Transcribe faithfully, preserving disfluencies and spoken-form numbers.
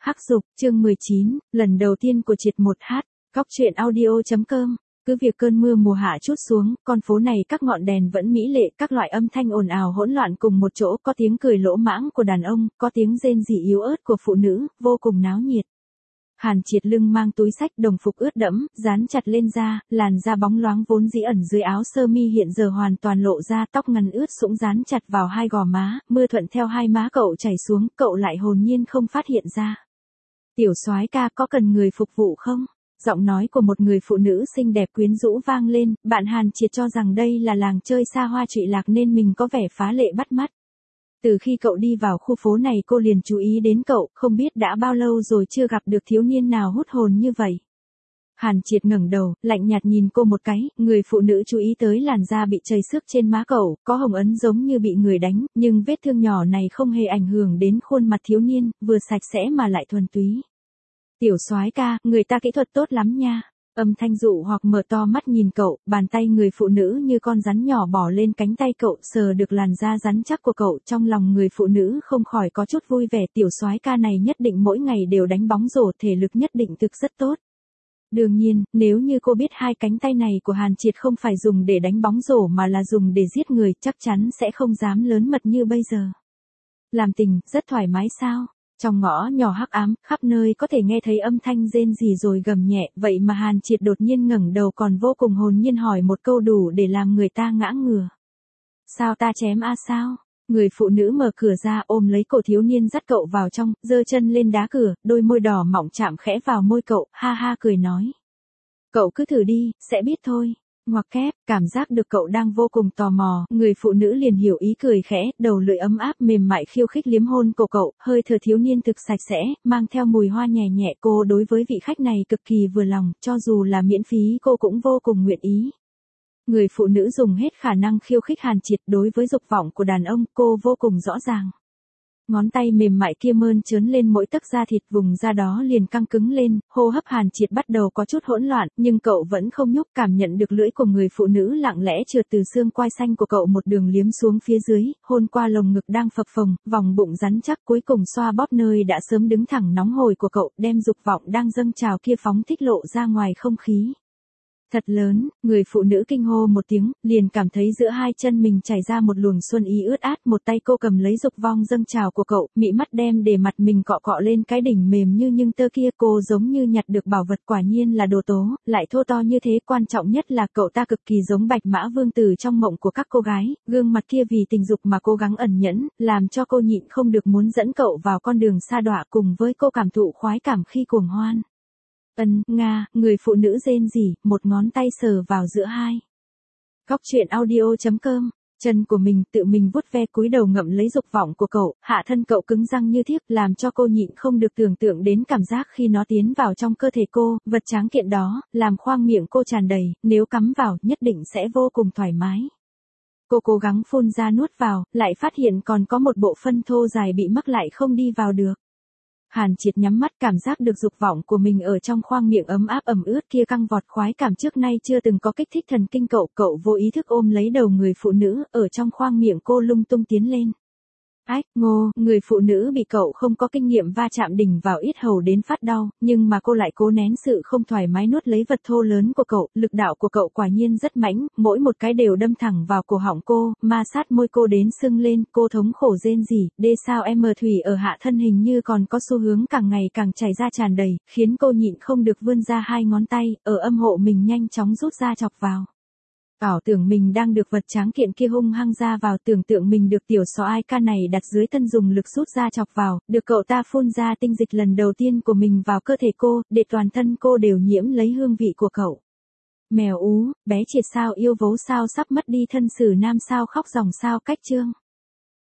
Hắc Dục, chương mười chín, lần đầu tiên của triệt một h, góc truyện audio.com. Cứ việc cơn mưa mùa hạ trút xuống, con phố này các ngọn đèn vẫn mỹ lệ, các loại âm thanh ồn ào hỗn loạn cùng một chỗ, có tiếng cười lỗ mãng của đàn ông, có tiếng rên rỉ yếu ớt của phụ nữ, vô cùng náo nhiệt. Hàn Triệt lưng mang túi xách, đồng phục ướt đẫm, dán chặt lên da, làn da bóng loáng vốn dĩ ẩn dưới áo sơ mi hiện giờ hoàn toàn lộ ra, tóc ngắn ướt sũng dán chặt vào hai gò má, mưa thuận theo hai má cậu chảy xuống, cậu lại hồn nhiên không phát hiện ra. Tiểu soái ca, có cần người phục vụ không? Giọng nói của một người phụ nữ xinh đẹp quyến rũ vang lên, bạn Hàn Triệt cho rằng đây là làng chơi xa hoa trụy lạc nên mình có vẻ phá lệ bắt mắt. Từ khi cậu đi vào khu phố này cô liền chú ý đến cậu, không biết đã bao lâu rồi chưa gặp được thiếu niên nào hút hồn như vậy. Hàn Triệt ngẩng đầu, lạnh nhạt nhìn cô một cái, người phụ nữ chú ý tới làn da bị chảy xước trên má cậu, có hồng ấn giống như bị người đánh, nhưng vết thương nhỏ này không hề ảnh hưởng đến khuôn mặt thiếu niên, vừa sạch sẽ mà lại thuần túy. Tiểu soái ca, người ta kỹ thuật tốt lắm nha. Âm thanh dụ hoặc mở to mắt nhìn cậu, bàn tay người phụ nữ như con rắn nhỏ bò lên cánh tay cậu, sờ được làn da rắn chắc của cậu, trong lòng người phụ nữ không khỏi có chút vui vẻ. Tiểu soái ca này nhất định mỗi ngày đều đánh bóng rổ, thể lực nhất định thực rất tốt. Đương nhiên, nếu như cô biết hai cánh tay này của Hàn Triệt không phải dùng để đánh bóng rổ mà là dùng để giết người, chắc chắn sẽ không dám lớn mật như bây giờ. Làm tình, rất thoải mái sao? Trong ngõ nhỏ hắc ám, khắp nơi có thể nghe thấy âm thanh rên rỉ rồi gầm nhẹ, vậy mà Hàn Triệt đột nhiên ngẩng đầu còn vô cùng hồn nhiên hỏi một câu đủ để làm người ta ngã ngửa. Sao ta chém a sao? Người phụ nữ mở cửa ra ôm lấy cổ thiếu niên dắt cậu vào trong, giơ chân lên đá cửa, đôi môi đỏ mọng chạm khẽ vào môi cậu, ha ha cười nói. Cậu cứ thử đi, sẽ biết thôi. Ngoặc kép, cảm giác được cậu đang vô cùng tò mò, người phụ nữ liền hiểu ý cười khẽ, đầu lưỡi ấm áp mềm mại khiêu khích liếm hôn cổ cậu, hơi thở thiếu niên thực sạch sẽ, mang theo mùi hoa nhẹ nhẹ. Cô đối với vị khách này cực kỳ vừa lòng, cho dù là miễn phí cô cũng vô cùng nguyện ý. Người phụ nữ dùng hết khả năng khiêu khích Hàn Triệt, đối với dục vọng của đàn ông cô vô cùng rõ ràng. Ngón tay mềm mại kia mơn trớn lên mỗi tấc da thịt, vùng da đó liền căng cứng lên, hô hấp Hàn Triệt bắt đầu có chút hỗn loạn, nhưng cậu vẫn không nhúc, cảm nhận được lưỡi của người phụ nữ lặng lẽ trượt từ xương quai xanh của cậu một đường liếm xuống phía dưới, hôn qua lồng ngực đang phập phồng, vòng bụng rắn chắc, cuối cùng xoa bóp nơi đã sớm đứng thẳng nóng hổi của cậu, đem dục vọng đang dâng trào kia phóng thích lộ ra ngoài không khí. Thật lớn, người phụ nữ kinh hô một tiếng, liền cảm thấy giữa hai chân mình chảy ra một luồng xuân ý ướt át, một tay cô cầm lấy dục vong dâng trào của cậu, mị mắt đem để mặt mình cọ cọ lên cái đỉnh mềm như nhưng tơ kia, cô giống như nhặt được bảo vật, quả nhiên là đồ tố, lại thô to như thế, quan trọng nhất là cậu ta cực kỳ giống Bạch Mã Vương Tử trong mộng của các cô gái, gương mặt kia vì tình dục mà cố gắng ẩn nhẫn, làm cho cô nhịn không được muốn dẫn cậu vào con đường sa đọa, cùng với cô cảm thụ khoái cảm khi cuồng hoan. Ân, nga, người phụ nữ rên rỉ, một ngón tay sờ vào giữa hai. Góc truyện audio.com, chân của mình tự mình vuốt ve cúi đầu ngậm lấy dục vọng của cậu, hạ thân cậu cứng răng như thiếc, làm cho cô nhịn không được tưởng tượng đến cảm giác khi nó tiến vào trong cơ thể cô, vật tráng kiện đó, làm khoang miệng cô tràn đầy, nếu cắm vào, nhất định sẽ vô cùng thoải mái. Cô cố gắng phun ra nuốt vào, lại phát hiện còn có một bộ phân thô dài bị mắc lại không đi vào được. Hàn Triệt nhắm mắt, cảm giác được dục vọng của mình ở trong khoang miệng ấm áp ẩm ướt kia căng vọt, khoái cảm trước nay chưa từng có kích thích thần kinh cậu, cậu vô ý thức ôm lấy đầu người phụ nữ, ở trong khoang miệng cô lung tung tiến lên. Ách, ngô, người phụ nữ bị cậu không có kinh nghiệm va chạm đỉnh vào yết hầu đến phát đau, nhưng mà cô lại cố nén sự không thoải mái nuốt lấy vật thô lớn của cậu, lực đạo của cậu quả nhiên rất mãnh, mỗi một cái đều đâm thẳng vào cổ họng cô, ma sát môi cô đến sưng lên, cô thống khổ rên rỉ, đê sao em thủy ở hạ thân hình như còn có xu hướng càng ngày càng chảy ra tràn đầy, khiến cô nhịn không được vươn ra hai ngón tay, ở âm hộ mình nhanh chóng rút ra chọc vào. Ảo tưởng mình đang được vật tráng kiện kia hung hăng ra vào, tưởng tượng mình được tiểu soái ca này đặt dưới thân dùng lực rút ra chọc vào, được cậu ta phun ra tinh dịch lần đầu tiên của mình vào cơ thể cô, để toàn thân cô đều nhiễm lấy hương vị của cậu. Mèo ú, bé Triệt sao yêu vấu sao sắp mất đi thân xử nam sao khóc ròng sao cách chương.